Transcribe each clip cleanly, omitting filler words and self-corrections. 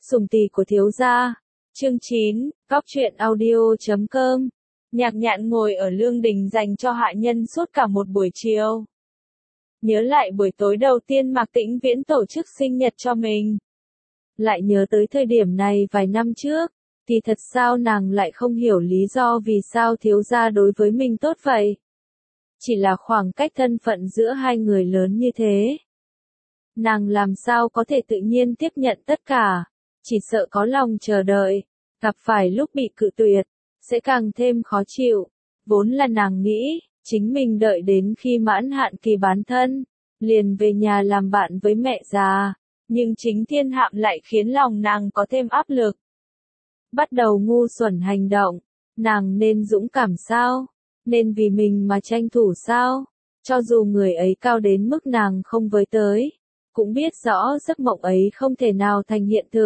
Sủng tỳ của thiếu gia. Chương 9, Góc truyện audio.com. Nhạc Nhạn ngồi ở lương đình dành cho hạ nhân suốt cả một buổi chiều. Nhớ lại buổi tối đầu tiên Mạc Tĩnh Viễn tổ chức sinh nhật cho mình. Lại nhớ tới thời điểm này vài năm trước, thì thật sao nàng lại không hiểu lý do vì sao thiếu gia đối với mình tốt vậy. Chỉ là khoảng cách thân phận giữa hai người lớn như thế. Nàng làm sao có thể tự nhiên tiếp nhận tất cả, chỉ sợ có lòng chờ đợi, gặp phải lúc bị cự tuyệt, sẽ càng thêm khó chịu. Vốn là nàng nghĩ, chính mình đợi đến khi mãn hạn kỳ bán thân, liền về nhà làm bạn với mẹ già, nhưng chính thiên hạm lại khiến lòng nàng có thêm áp lực. Bắt đầu ngu xuẩn hành động, nàng nên dũng cảm sao? Nên vì mình mà tranh thủ sao? Cho dù người ấy cao đến mức nàng không với tới, cũng biết rõ giấc mộng ấy không thể nào thành hiện thực.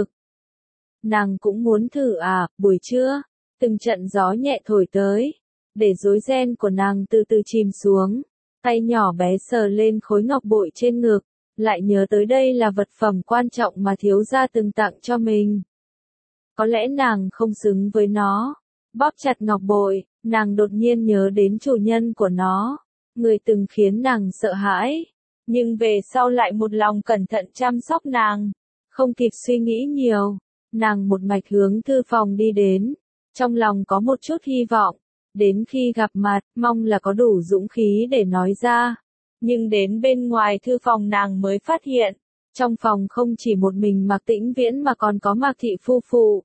Nàng cũng muốn thử buổi trưa, từng trận gió nhẹ thổi tới, để rối ren của nàng từ từ chìm xuống, tay nhỏ bé sờ lên khối ngọc bội trên ngực, lại nhớ tới đây là vật phẩm quan trọng mà thiếu gia từng tặng cho mình. Có lẽ nàng không xứng với nó. Bóp chặt ngọc bội, nàng đột nhiên nhớ đến chủ nhân của nó, người từng khiến nàng sợ hãi, nhưng về sau lại một lòng cẩn thận chăm sóc nàng. Không kịp suy nghĩ nhiều, nàng một mạch hướng thư phòng đi đến, trong lòng có một chút hy vọng, đến khi gặp mặt, mong là có đủ dũng khí để nói ra. Nhưng đến bên ngoài thư phòng nàng mới phát hiện, trong phòng không chỉ một mình Mạc Tĩnh Viễn mà còn có Mạc Thị phu phụ.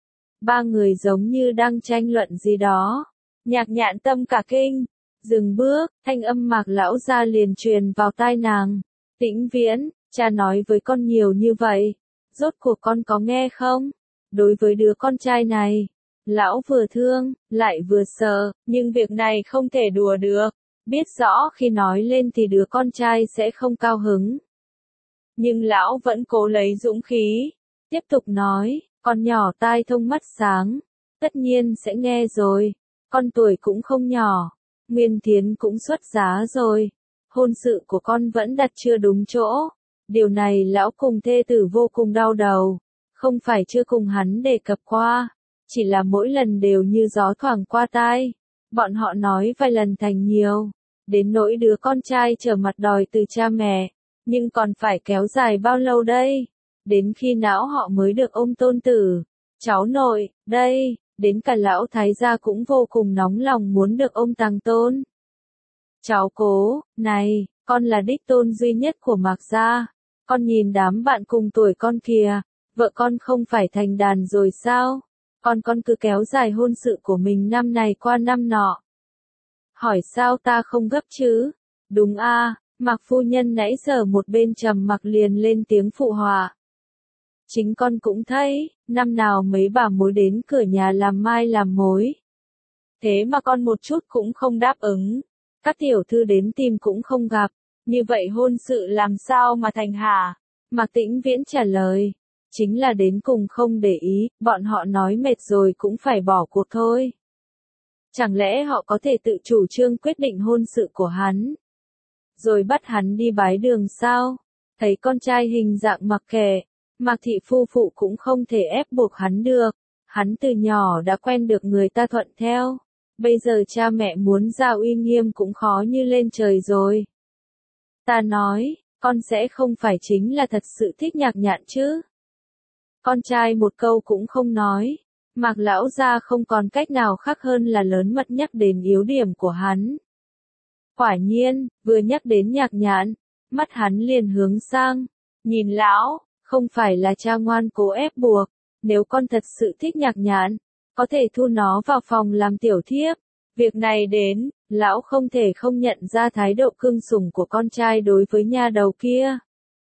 Ba người giống như đang tranh luận gì đó. Nhạc Nhạn tâm cả kinh, dừng bước, thanh âm Mạc lão gia liền truyền vào tai nàng. Tĩnh Viễn, cha nói với con nhiều như vậy, rốt cuộc con có nghe không? Đối với đứa con trai này, lão vừa thương, lại vừa sợ, nhưng việc này không thể đùa được, biết rõ khi nói lên thì đứa con trai sẽ không cao hứng. Nhưng lão vẫn cố lấy dũng khí, tiếp tục nói, con nhỏ tai thông mắt sáng, tất nhiên sẽ nghe rồi, con tuổi cũng không nhỏ, Nguyên Thiến cũng xuất giá rồi, hôn sự của con vẫn đặt chưa đúng chỗ, điều này lão cùng thê tử vô cùng đau đầu, không phải chưa cùng hắn đề cập qua, chỉ là mỗi lần đều như gió thoảng qua tai, bọn họ nói vài lần thành nhiều, đến nỗi đứa con trai trở mặt đòi từ cha mẹ, nhưng còn phải kéo dài bao lâu đây? Đến khi nào họ mới được ôm tôn tử, cháu nội, đây, đến cả lão thái gia cũng vô cùng nóng lòng muốn được ôm tàng tôn. Cháu cố, này, con là đích tôn duy nhất của Mạc gia, con nhìn đám bạn cùng tuổi con kìa, vợ con không phải thành đàn rồi sao? Con cứ kéo dài hôn sự của mình năm này qua năm nọ. Hỏi sao ta không gấp chứ? Đúng Mạc phu nhân nãy giờ một bên trầm mặc liền lên tiếng phụ họa. Chính con cũng thấy, năm nào mấy bà mối đến cửa nhà làm mai làm mối. Thế mà con một chút cũng không đáp ứng, các tiểu thư đến tìm cũng không gặp, như vậy hôn sự làm sao mà thành hả? Mạc Tĩnh Viễn trả lời, chính là đến cùng không để ý, bọn họ nói mệt rồi cũng phải bỏ cuộc thôi. Chẳng lẽ họ có thể tự chủ trương quyết định hôn sự của hắn? Rồi bắt hắn đi bái đường sao? Thấy con trai hình dạng mặc kệ, Mạc Thị phu phụ cũng không thể ép buộc hắn được. Hắn từ nhỏ đã quen được người ta thuận theo. Bây giờ cha mẹ muốn ra uy nghiêm cũng khó như lên trời rồi. Ta nói, con sẽ không phải chính là thật sự thích Nhạc Nhạn chứ? Con trai một câu cũng không nói. Mạc lão gia không còn cách nào khác hơn là lớn mật nhắc đến yếu điểm của hắn. Quả nhiên, vừa nhắc đến Nhạc Nhạn, mắt hắn liền hướng sang, nhìn lão, không phải là cha ngoan cố ép buộc, nếu con thật sự thích Nhạc Nhạn, có thể thu nó vào phòng làm tiểu thiếp. Việc này đến, lão không thể không nhận ra thái độ cưng sủng của con trai đối với nha đầu kia.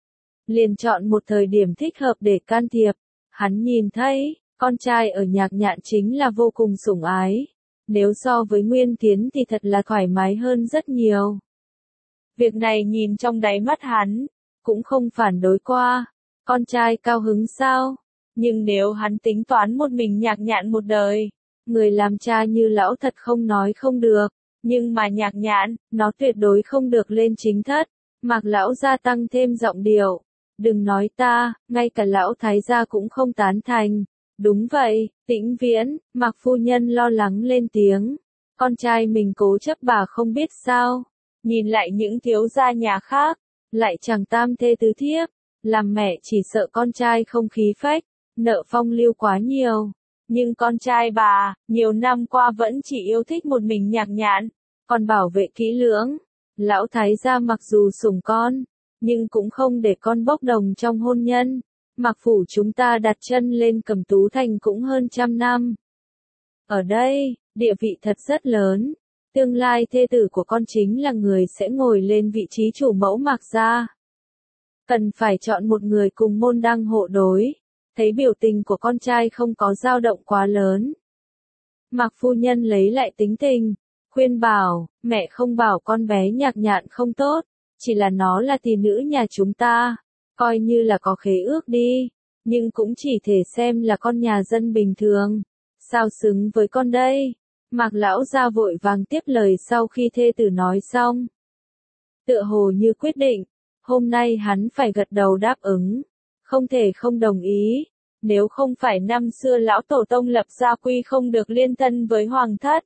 Liền chọn một thời điểm thích hợp để can thiệp, hắn nhìn thấy, con trai ở Nhạc Nhạn chính là vô cùng sủng ái. Nếu so với Nguyên Thiến thì thật là thoải mái hơn rất nhiều. Việc này nhìn trong đáy mắt hắn, cũng không phản đối qua. Con trai cao hứng sao? Nhưng nếu hắn tính toán một mình Nhạc Nhạn một đời, người làm cha như lão thật không nói không được. Nhưng mà Nhạc Nhạn, nó tuyệt đối không được lên chính thất. Mạc lão gia tăng thêm giọng điệu. Đừng nói ta, ngay cả lão thái gia cũng không tán thành. Đúng vậy, Tĩnh Viễn, Mạc phu nhân lo lắng lên tiếng. Con trai mình cố chấp bà không biết sao. Nhìn lại những thiếu gia nhà khác, lại chẳng tam thê tứ thiếp. Làm mẹ chỉ sợ con trai không khí phách, nợ phong lưu quá nhiều. Nhưng con trai bà, nhiều năm qua vẫn chỉ yêu thích một mình Nhạc Nhạn, còn bảo vệ kỹ lưỡng. Lão thái gia mặc dù sủng con, nhưng cũng không để con bốc đồng trong hôn nhân. Mạc phủ chúng ta đặt chân lên Cẩm Tú Thành cũng hơn 100 năm. Ở đây, địa vị thật rất lớn. Tương lai thê tử của con chính là người sẽ ngồi lên vị trí chủ mẫu Mạc gia. Cần phải chọn một người cùng môn đăng hộ đối. Thấy biểu tình của con trai không có dao động quá lớn. Mạc phu nhân lấy lại tính tình, khuyên bảo, mẹ không bảo con bé Nhạc Nhạn không tốt, chỉ là nó là tỷ nữ nhà chúng ta, coi như là có khế ước đi, nhưng cũng chỉ thể xem là con nhà dân bình thường, sao xứng với con đây. Mạc lão gia vội vàng tiếp lời sau khi thê tử nói xong. Tựa hồ như quyết định, hôm nay hắn phải gật đầu đáp ứng, không thể không đồng ý. Nếu không phải năm xưa lão tổ tông lập gia quy không được liên thân với hoàng thất.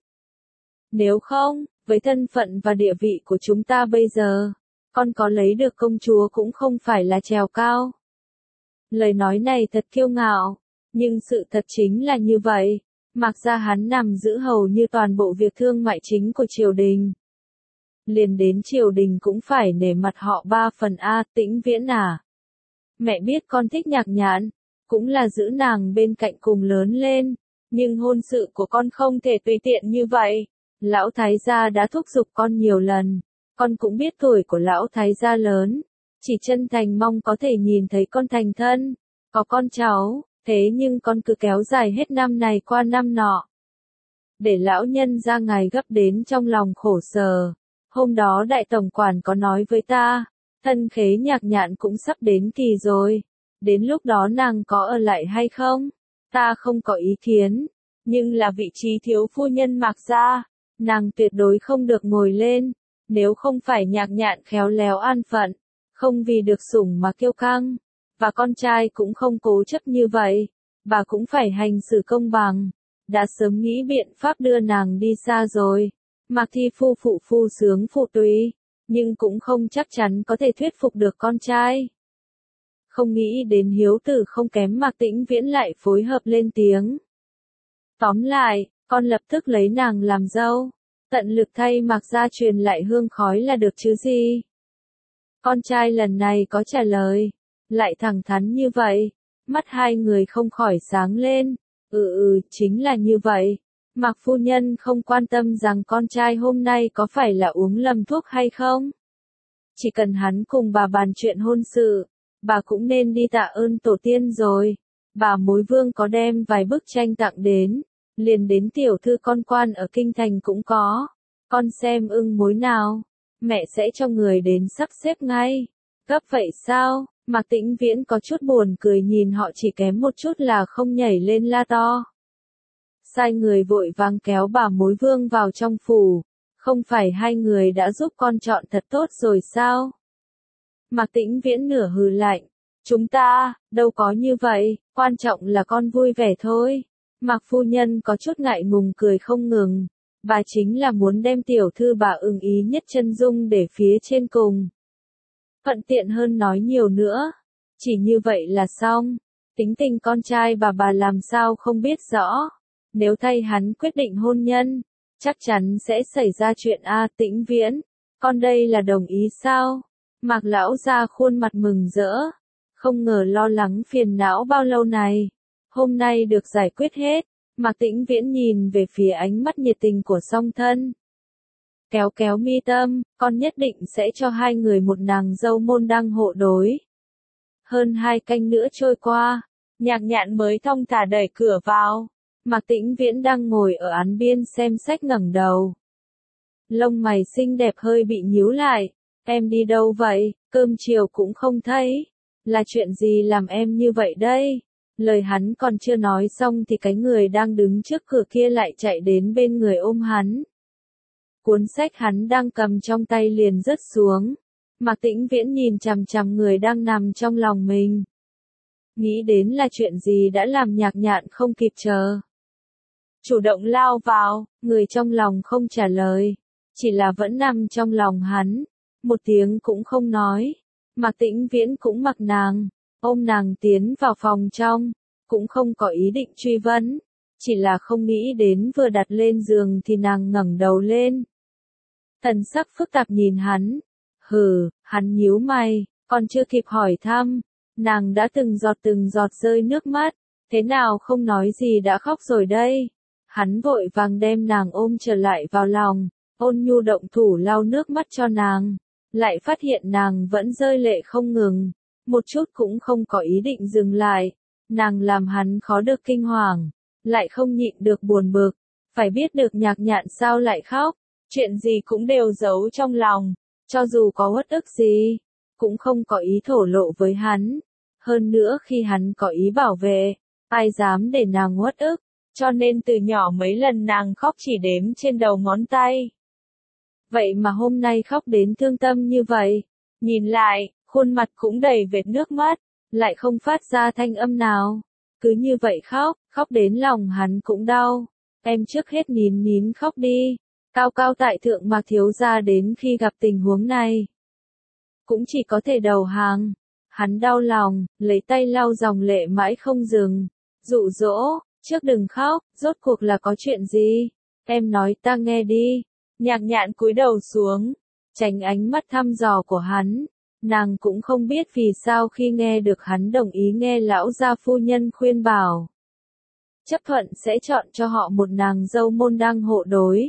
Nếu không, với thân phận và địa vị của chúng ta bây giờ, con có lấy được công chúa cũng không phải là trèo cao. Lời nói này thật kiêu ngạo, nhưng sự thật chính là như vậy. Mạc gia hắn nằm giữ hầu như toàn bộ việc thương mại chính của triều đình. Liền đến triều đình cũng phải nể mặt họ 3 phần a. Tĩnh Viễn à. Mẹ biết con thích Nhạc Nhạn, cũng là giữ nàng bên cạnh cùng lớn lên, nhưng hôn sự của con không thể tùy tiện như vậy. Lão thái gia đã thúc giục con nhiều lần, con cũng biết tuổi của lão thái gia lớn, chỉ chân thành mong có thể nhìn thấy con thành thân, có con cháu, thế nhưng con cứ kéo dài hết năm này qua năm nọ. Để lão nhân gia ngài gấp đến trong lòng khổ sở. Hôm đó đại tổng quản có nói với ta, thân khế Nhạc Nhạn cũng sắp đến kỳ rồi. Đến lúc đó nàng có ở lại hay không? Ta không có ý kiến, nhưng là vị trí thiếu phu nhân Mạc gia, nàng tuyệt đối không được ngồi lên, nếu không phải Nhạc Nhạn khéo léo an phận, không vì được sủng mà kiêu căng, và con trai cũng không cố chấp như vậy, bà cũng phải hành xử công bằng, đã sớm nghĩ biện pháp đưa nàng đi xa rồi. Mạc Thi Phu phu sướng phụ tùy, nhưng cũng không chắc chắn có thể thuyết phục được con trai. Không nghĩ đến hiếu tử không kém Mạc Tĩnh Viễn lại phối hợp lên tiếng. Tóm lại, con lập tức lấy nàng làm dâu, tận lực thay Mạc gia truyền lại hương khói là được chứ gì. Con trai lần này có trả lời, lại thẳng thắn như vậy, mắt hai người không khỏi sáng lên. Chính là như vậy. Mạc phu nhân không quan tâm rằng con trai hôm nay có phải là uống lầm thuốc hay không. Chỉ cần hắn cùng bà bàn chuyện hôn sự, bà cũng nên đi tạ ơn tổ tiên rồi. Bà mối vương có đem vài bức tranh tặng đến, liền đến tiểu thư con quan ở kinh thành cũng có. Con xem ưng mối nào, mẹ sẽ cho người đến sắp xếp ngay. Gấp vậy sao? Mạc Tĩnh Viễn có chút buồn cười nhìn họ chỉ kém một chút là không nhảy lên la to. Sai người vội vàng kéo bà mối vương vào trong phủ, không phải hai người đã giúp con chọn thật tốt rồi sao? Mạc Tĩnh Viễn nửa hừ lạnh, chúng ta, đâu có như vậy, quan trọng là con vui vẻ thôi. Mạc phu nhân có chút ngại ngùng cười không ngừng, bà chính là muốn đem tiểu thư bà ưng ý nhất chân dung để phía trên cùng. Thuận tiện hơn nói nhiều nữa, chỉ như vậy là xong, tính tình con trai bà làm sao không biết rõ. Nếu thay hắn quyết định hôn nhân, chắc chắn sẽ xảy ra chuyện a. Tĩnh Viễn, con đây là đồng ý sao? Mạc lão ra khuôn mặt mừng rỡ, không ngờ lo lắng phiền não bao lâu này, hôm nay được giải quyết hết. Mạc Tĩnh Viễn nhìn về phía ánh mắt nhiệt tình của song thân. Kéo kéo mi tâm, con nhất định sẽ cho hai người một nàng dâu môn đăng hộ đối. Hơn 2 canh nữa trôi qua, Nhạc Nhạn mới thong thả đẩy cửa vào. Mạc Tĩnh Viễn đang ngồi ở án biên xem sách ngẩng đầu. Lông mày xinh đẹp hơi bị nhíu lại. Em đi đâu vậy, cơm chiều cũng không thấy. Là chuyện gì làm em như vậy đây? Lời hắn còn chưa nói xong thì cái người đang đứng trước cửa kia lại chạy đến bên người ôm hắn. Cuốn sách hắn đang cầm trong tay liền rớt xuống. Mạc Tĩnh Viễn nhìn chằm chằm người đang nằm trong lòng mình. Nghĩ đến là chuyện gì đã làm Nhạc Nhạn không kịp chờ. Chủ động lao vào, người trong lòng không trả lời. Chỉ là vẫn nằm trong lòng hắn. Một tiếng cũng không nói. Mạc Tĩnh Viễn cũng mặc nàng. Ôm nàng tiến vào phòng trong. Cũng không có ý định truy vấn. Chỉ là không nghĩ đến vừa đặt lên giường thì nàng ngẩng đầu lên. Thần sắc phức tạp nhìn hắn. Hừ, hắn nhíu mày, còn chưa kịp hỏi thăm. Nàng đã từng giọt rơi nước mắt. Thế nào không nói gì đã khóc rồi đây. Hắn vội vàng đem nàng ôm trở lại vào lòng. Ôn nhu động thủ lau nước mắt cho nàng. Lại phát hiện nàng vẫn rơi lệ không ngừng. Một chút cũng không có ý định dừng lại. Nàng làm hắn khó được kinh hoàng. Lại không nhịn được buồn bực. Phải biết được Nhạc Nhạn sao lại khóc. Chuyện gì cũng đều giấu trong lòng. Cho dù có uất ức gì, cũng không có ý thổ lộ với hắn. Hơn nữa khi hắn có ý bảo vệ, ai dám để nàng uất ức. Cho nên từ nhỏ mấy lần nàng khóc chỉ đếm trên đầu ngón tay. Vậy mà hôm nay khóc đến thương tâm như vậy. Nhìn lại, khuôn mặt cũng đầy vệt nước mắt, lại không phát ra thanh âm nào. Cứ như vậy khóc đến lòng hắn cũng đau. Em trước hết nín khóc đi. Cao cao tại thượng Mạc thiếu gia đến khi gặp tình huống này. Cũng chỉ có thể đầu hàng. Hắn đau lòng, lấy tay lau dòng lệ mãi không dừng. Dụ dỗ, trước đừng khóc, rốt cuộc là có chuyện gì? Em nói ta nghe đi. Nhạc Nhạn cúi đầu xuống, tránh ánh mắt thăm dò của hắn. Nàng cũng không biết vì sao khi nghe được hắn đồng ý nghe lão gia phu nhân khuyên bảo. Chấp thuận sẽ chọn cho họ một nàng dâu môn đăng hộ đối.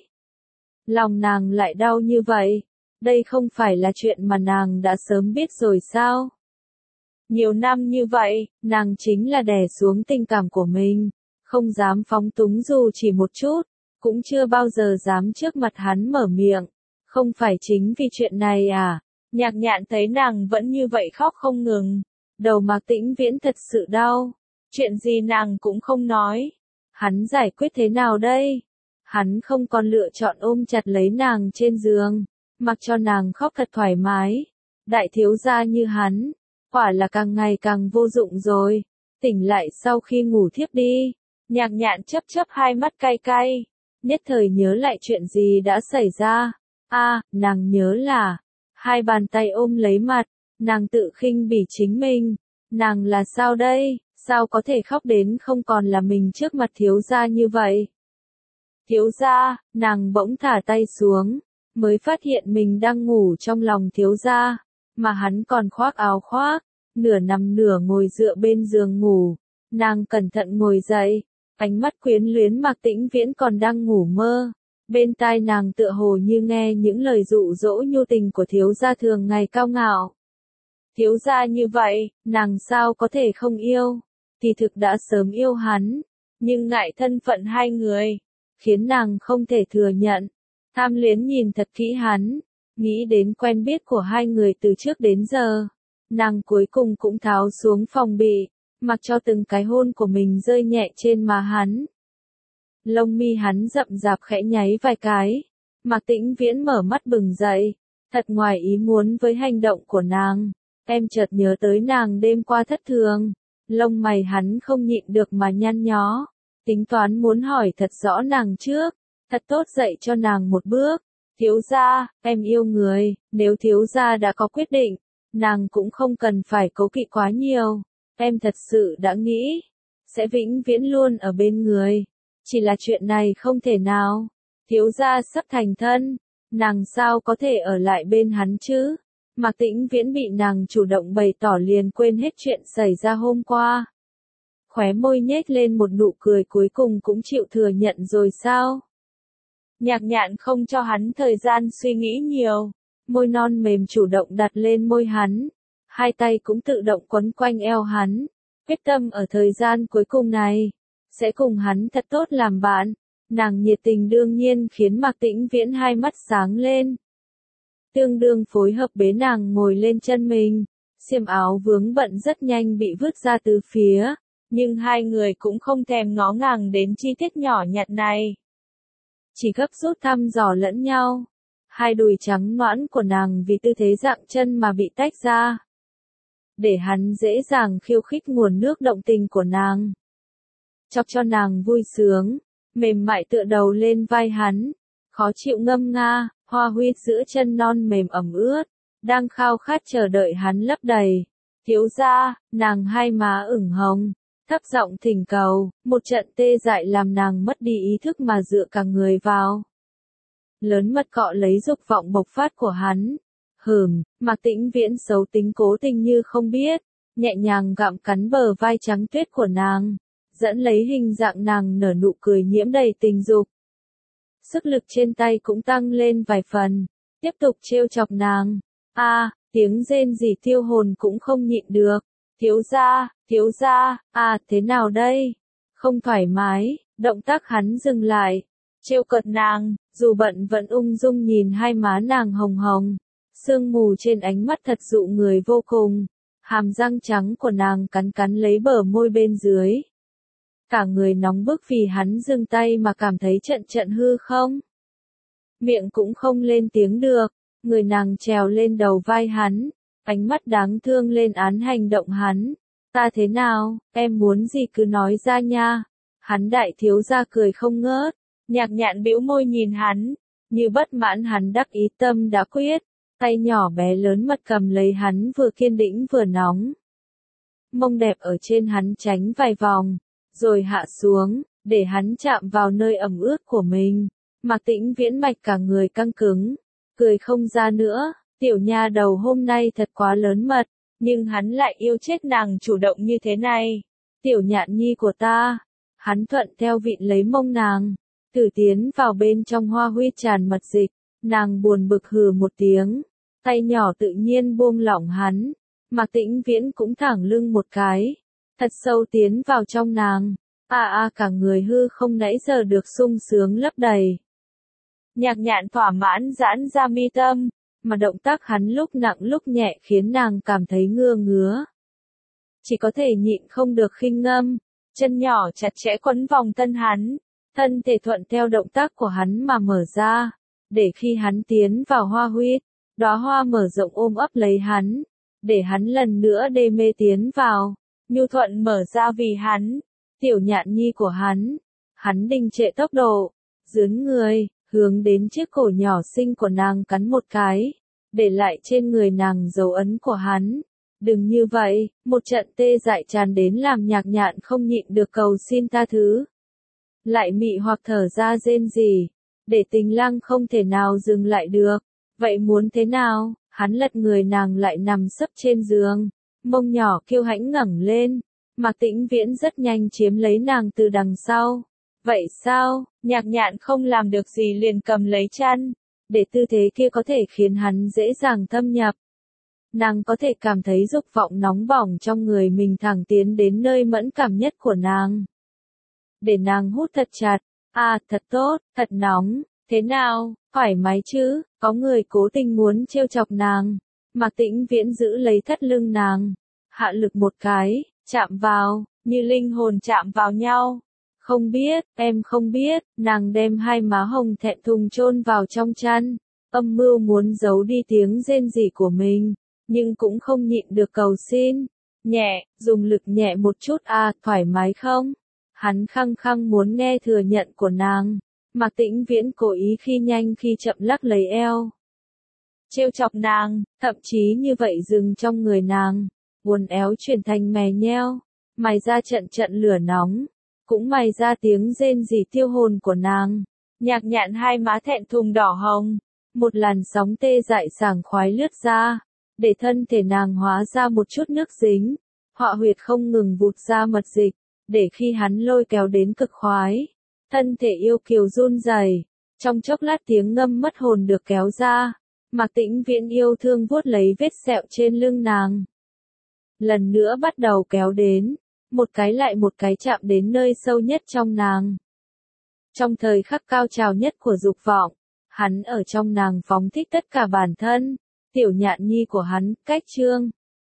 Lòng nàng lại đau như vậy. Đây không phải là chuyện mà nàng đã sớm biết rồi sao? Nhiều năm như vậy, nàng chính là đè xuống tình cảm của mình. Không dám phóng túng dù chỉ một chút. Cũng chưa bao giờ dám trước mặt hắn mở miệng. Không phải chính vì chuyện này à? Nhạc Nhạn thấy nàng vẫn như vậy khóc không ngừng. Đầu Mạc Tĩnh Viễn thật sự đau. Chuyện gì nàng cũng không nói. Hắn giải quyết thế nào đây? Hắn không còn lựa chọn ôm chặt lấy nàng trên giường, mặc cho nàng khóc thật thoải mái. Đại thiếu gia như hắn, quả là càng ngày càng vô dụng rồi. Tỉnh lại sau khi ngủ thiếp đi. Nhạc Nhạn chớp hai mắt cay cay. Nhất thời nhớ lại chuyện gì đã xảy ra. Nàng nhớ là, hai bàn tay ôm lấy mặt, nàng tự khinh bỉ chính mình. Nàng là sao đây, sao có thể khóc đến không còn là mình trước mặt thiếu gia như vậy? Thiếu gia, nàng bỗng thả tay xuống, mới phát hiện mình đang ngủ trong lòng thiếu gia, mà hắn còn khoác áo khoác, nửa nằm nửa ngồi dựa bên giường ngủ. Nàng cẩn thận ngồi dậy, ánh mắt quyến luyến Mạc Tĩnh Viễn còn đang ngủ mơ. Bên tai nàng tựa hồ như nghe những lời dụ dỗ nhu tình của thiếu gia thường ngày cao ngạo. Thiếu gia như vậy, nàng sao có thể không yêu? Thì thực đã sớm yêu hắn, nhưng ngại thân phận hai người, khiến nàng không thể thừa nhận. Tham luyến nhìn thật kỹ hắn, nghĩ đến quen biết của hai người từ trước đến giờ. Nàng cuối cùng cũng tháo xuống phòng bị, mặc cho từng cái hôn của mình rơi nhẹ trên má hắn. Lông mi hắn rậm rạp khẽ nháy vài cái. Mạc Tĩnh Viễn mở mắt bừng dậy, thật ngoài ý muốn với hành động của nàng. Em chợt nhớ tới nàng đêm qua thất thường. Lông mày hắn không nhịn được mà nhăn nhó. Tính toán muốn hỏi thật rõ nàng trước. Thật tốt dạy cho nàng một bước. Thiếu gia, em yêu người. Nếu thiếu gia đã có quyết định, nàng cũng không cần phải cố kỵ quá nhiều. Em thật sự đã nghĩ sẽ vĩnh viễn luôn ở bên người. Chỉ là chuyện này không thể nào. Thiếu gia sắp thành thân, nàng sao có thể ở lại bên hắn chứ? Mạc Tĩnh Viễn bị nàng chủ động bày tỏ liền quên hết chuyện xảy ra hôm qua. Khóe môi nhếch lên một nụ cười cuối cùng cũng chịu thừa nhận rồi sao? Nhạc Nhạn không cho hắn thời gian suy nghĩ nhiều. Môi non mềm chủ động đặt lên môi hắn. Hai tay cũng tự động quấn quanh eo hắn. Quyết tâm ở thời gian cuối cùng này, sẽ cùng hắn thật tốt làm bạn. Nàng nhiệt tình đương nhiên khiến Mạc Tĩnh Viễn hai mắt sáng lên. Tương đương phối hợp bế nàng ngồi lên chân mình. Xiêm áo vướng bận rất nhanh bị vứt ra từ phía. Nhưng hai người cũng không thèm ngó ngàng đến chi tiết nhỏ nhặt này. Chỉ gấp rút thăm dò lẫn nhau. hai đùi trắng nõn của nàng vì tư thế dạng chân mà bị tách ra. Để hắn dễ dàng khiêu khích nguồn nước động tình của nàng. Chọc cho nàng vui sướng, mềm mại tựa đầu lên vai hắn, khó chịu ngâm nga, Hoa Huyết giữa chân non mềm ẩm ướt, đang khao khát chờ đợi hắn lấp đầy. Thiếu gia, nàng hai má ửng hồng, thấp giọng thỉnh cầu, một trận tê dại làm nàng mất đi ý thức mà dựa cả người vào. Lớn mật cọ lấy dục vọng bộc phát của hắn. Mạc Tĩnh Viễn xấu tính cố tình như không biết, nhẹ nhàng gặm cắn bờ vai trắng tuyết của nàng, dẫn lấy hình dạng nàng nở nụ cười nhiễm đầy tình dục. Sức lực trên tay cũng tăng lên vài phần, tiếp tục trêu chọc nàng. Tiếng rên rỉ tiêu hồn cũng không nhịn được. Thiếu gia, thế nào đây? Không thoải mái, động tác hắn dừng lại, trêu cợt nàng, dù bận vẫn ung dung nhìn hai má nàng hồng hồng. Sương mù trên ánh mắt thật dụ người vô cùng, hàm răng trắng của nàng cắn cắn lấy bờ môi bên dưới. Cả người nóng bức vì hắn dừng tay mà cảm thấy trận trận hư không. Miệng cũng không lên tiếng được, người nàng trèo lên đầu vai hắn, ánh mắt đáng thương lên án hành động hắn. Ta thế nào, em muốn gì cứ nói ra nha. Hắn đại thiếu gia cười không ngớt, Nhạc Nhạn bĩu môi nhìn hắn, như bất mãn hắn đắc ý tâm đã quyết. Tay nhỏ bé lớn mật cầm lấy hắn vừa kiên định vừa nóng. Mông đẹp ở trên hắn tránh vài vòng, rồi hạ xuống, để hắn chạm vào nơi ẩm ướt của mình. Mạc Tĩnh Viễn mạch cả người căng cứng, cười không ra nữa, tiểu nha đầu hôm nay thật quá lớn mật, nhưng hắn lại yêu chết nàng chủ động như thế này. Tiểu Nhạn nhi của ta, hắn thuận theo vịn lấy mông nàng, thử tiến vào bên trong Hoa Huy tràn mật dịch. Nàng buồn bực hừ một tiếng, tay nhỏ tự nhiên buông lỏng hắn, Mạc Tĩnh Viễn cũng thẳng lưng một cái, thật sâu tiến vào trong nàng, cả người hư không nãy giờ được sung sướng lấp đầy. Nhạc Nhạn thỏa mãn giãn ra mi tâm, mà động tác hắn lúc nặng lúc nhẹ khiến nàng cảm thấy ngứa. Chỉ có thể nhịn không được khinh ngâm, chân nhỏ chặt chẽ quấn vòng thân hắn, thân thể thuận theo động tác của hắn mà mở ra. Để khi hắn tiến vào hoa huyết, đóa hoa mở rộng ôm ấp lấy hắn, để hắn lần nữa đê mê tiến vào, nhu thuận mở ra vì hắn, tiểu Nhạn nhi của hắn đình trệ tốc độ, dướn người, hướng đến chiếc cổ nhỏ xinh của nàng cắn một cái, để lại trên người nàng dấu ấn của hắn. Đừng như vậy, một trận tê dại tràn đến làm Nhạc Nhạn không nhịn được cầu xin tha thứ. Lại mị hoặc thở ra rên rỉ. Để Tình Lăng không thể nào dừng lại được. Vậy muốn thế nào? Hắn lật người nàng lại nằm sấp trên giường, mông nhỏ kiêu hãnh ngẩng lên. Mạc Tĩnh Viễn rất nhanh chiếm lấy nàng từ đằng sau. Vậy sao? Nhạc Nhạn không làm được gì liền cầm lấy chăn, để tư thế kia có thể khiến hắn dễ dàng thâm nhập. Nàng có thể cảm thấy dục vọng nóng bỏng trong người mình thẳng tiến đến nơi mẫn cảm nhất của nàng. Để nàng hút thật chặt. Thật tốt, thật nóng, thế nào, thoải mái chứ, có người cố tình muốn trêu chọc nàng. Mạc Tĩnh Viễn giữ lấy thắt lưng nàng, hạ lực một cái, chạm vào, như linh hồn chạm vào nhau. Không biết, em không biết, nàng đem hai má hồng thẹn thùng chôn vào trong chăn, âm mưu muốn giấu đi tiếng rên rỉ của mình, nhưng cũng không nhịn được cầu xin. Nhẹ, dùng lực nhẹ một chút thoải mái không? Hắn khăng khăng muốn nghe thừa nhận của nàng. Mạc Tĩnh Viễn cố ý khi nhanh khi chậm lắc lấy eo, trêu chọc nàng, thậm chí như vậy dừng trong người nàng, uốn éo chuyển thành mè nheo, mài ra trận trận lửa nóng, cũng mài ra tiếng rên rỉ tiêu hồn của nàng. Nhạc Nhạn hai má thẹn thùng đỏ hồng, một làn sóng tê dại sảng khoái lướt ra, để thân thể nàng hóa ra một chút nước dính, họa huyệt không ngừng vụt ra mật dịch. Để khi hắn lôi kéo đến cực khoái, thân thể yêu kiều run rẩy, trong chốc lát tiếng ngâm mất hồn được kéo ra, Mạc Tĩnh Viễn yêu thương vuốt lấy vết sẹo trên lưng nàng. Lần nữa bắt đầu kéo đến, một cái lại một cái chạm đến nơi sâu nhất trong nàng. Trong thời khắc cao trào nhất của dục vọng, hắn ở trong nàng phóng thích tất cả bản thân, tiểu Nhạn nhi của hắn, cách chương.